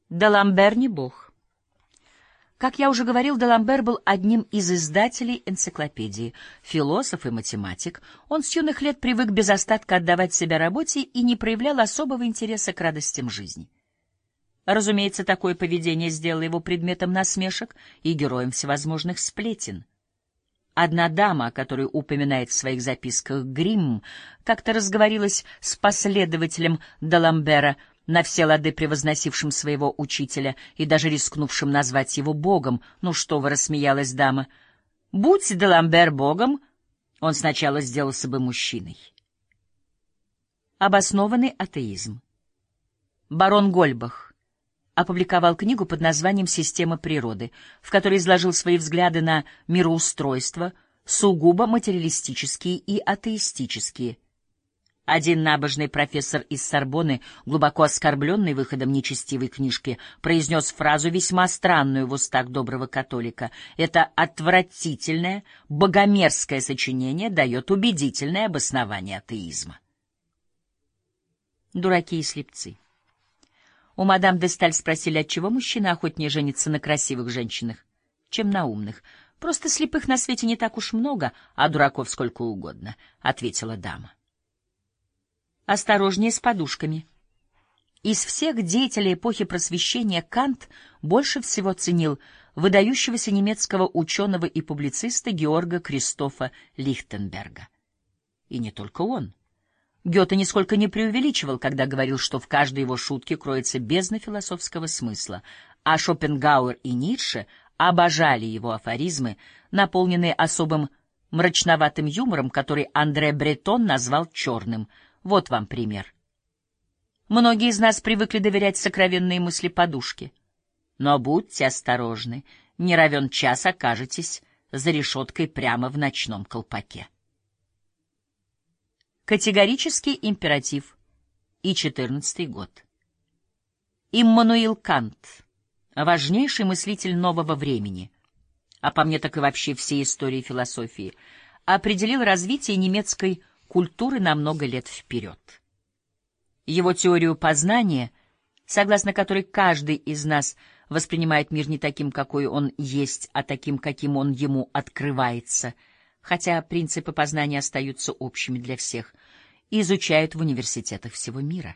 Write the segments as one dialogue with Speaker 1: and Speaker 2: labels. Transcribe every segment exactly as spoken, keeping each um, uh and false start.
Speaker 1: Даламбер не бог. Как я уже говорил, Даламбер был одним из издателей энциклопедии. Философ и математик, он с юных лет привык без остатка отдавать себя работе и не проявлял особого интереса к радостям жизни. Разумеется, такое поведение сделало его предметом насмешек и героем всевозможных сплетен. Одна дама, о которой упоминает в своих записках Гримм, как-то разговорилась с последователем Даламбера, на все лады превозносившим своего учителя и даже рискнувшим назвать его богом. «Ну что вы», — рассмеялась дама, — «будь Даламбер богом, он сначала сделался бы мужчиной». Обоснованный атеизм. Барон Гольбах опубликовал книгу под названием «Система природы», в которой изложил свои взгляды на мироустройство, сугубо материалистические и атеистические. Один набожный профессор из Сорбонны, глубоко оскорбленный выходом нечестивой книжки, произнес фразу, весьма странную в устах доброго католика: «Это отвратительное, богомерзкое сочинение дает убедительное обоснование атеизма». Дураки и слепцы. У мадам де Сталь спросили, отчего мужчина охотнее женится на красивых женщинах, чем на умных. «Просто слепых на свете не так уж много, а дураков сколько угодно», — ответила дама. Осторожнее с подушками. Из всех деятелей эпохи Просвещения Кант больше всего ценил выдающегося немецкого ученого и публициста Георга Кристофа Лихтенберга. И не только он. Гёте нисколько не преувеличивал, когда говорил, что в каждой его шутке кроется бездна философского смысла, а Шопенгауэр и Ницше обожали его афоризмы, наполненные особым мрачноватым юмором, который Андре Бретон назвал черным. Вот вам пример. Многие из нас привыкли доверять сокровенные мысли подушке. Но будьте осторожны, не равен час окажетесь за решеткой прямо в ночном колпаке. Категорический императив и четырнадцатый год. Иммануил Кант, важнейший мыслитель нового времени, а по мне так и вообще всей истории философии, определил развитие немецкой культуры на много лет вперед. Его теорию познания, согласно которой каждый из нас воспринимает мир не таким, какой он есть, а таким, каким он ему открывается, хотя принципы познания остаются общими для всех, изучают в университетах всего мира.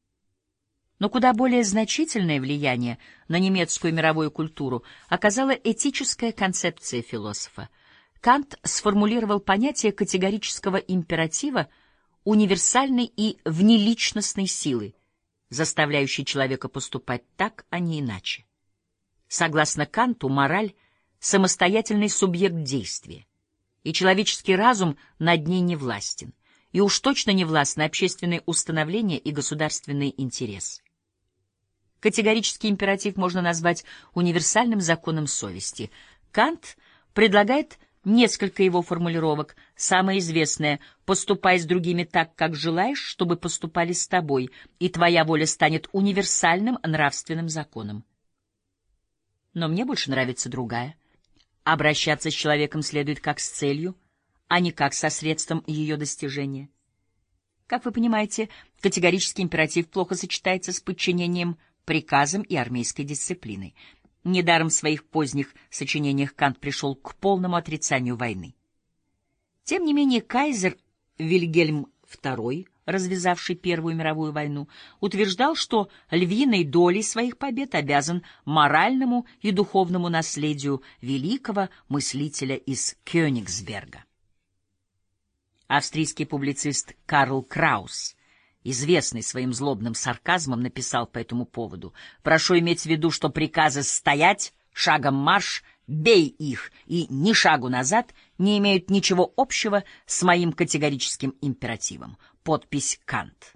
Speaker 1: Но куда более значительное влияние на немецкую мировую культуру оказала этическая концепция философа. Кант сформулировал понятие категорического императива, универсальной и внеличностной силы, заставляющей человека поступать так, а не иначе. Согласно Канту, мораль — самостоятельный субъект действия, и человеческий разум над ней не властен, и уж точно не властны общественные установления и государственный интерес. Категорический императив можно назвать универсальным законом совести. Кант предлагает несколько его формулировок. Самая известная: «Поступай с другими так, как желаешь, чтобы поступали с тобой, и твоя воля станет универсальным нравственным законом». Но мне больше нравится другая. Обращаться с человеком следует как с целью, а не как со средством ее достижения. Как вы понимаете, категорический императив плохо сочетается с подчинением приказам и армейской дисциплиной. Недаром в своих поздних сочинениях Кант пришел к полному отрицанию войны. Тем не менее, кайзер Вильгельм второй, развязавший Первую мировую войну, утверждал, что львиной долей своих побед обязан моральному и духовному наследию великого мыслителя из Кёнигсберга. Австрийский публицист Карл Краус, известный своим злобным сарказмом, написал по этому поводу: «Прошу иметь в виду, что приказы «стоять», «шагом марш», «бей их» и «ни шагу назад» не имеют ничего общего с моим категорическим императивом». Подпись Кант.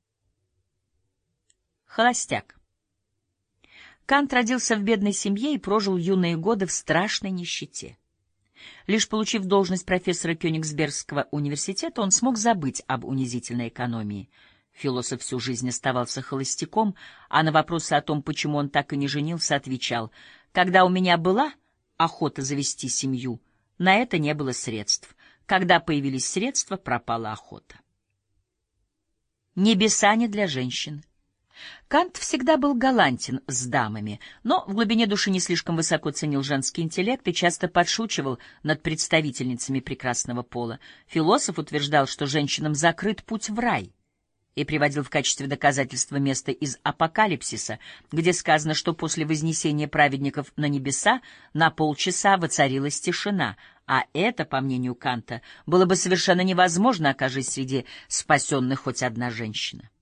Speaker 1: Холостяк. Кант родился в бедной семье и прожил юные годы в страшной нищете. Лишь получив должность профессора Кёнигсбергского университета, он смог забыть об унизительной экономии. Философ всю жизнь оставался холостяком, а на вопросы о том, почему он так и не женился, отвечал: «Когда у меня была охота завести семью, на это не было средств. Когда появились средства, пропала охота». Небеса не для женщин. Кант всегда был галантен с дамами, но в глубине души не слишком высоко ценил женский интеллект и часто подшучивал над представительницами прекрасного пола. Философ утверждал, что женщинам закрыт путь в рай, и приводил в качестве доказательства место из Апокалипсиса, где сказано, что после вознесения праведников на небеса на полчаса воцарилась тишина, а это, по мнению Канта, было бы совершенно невозможно, окажись среди спасенных хоть одна женщина.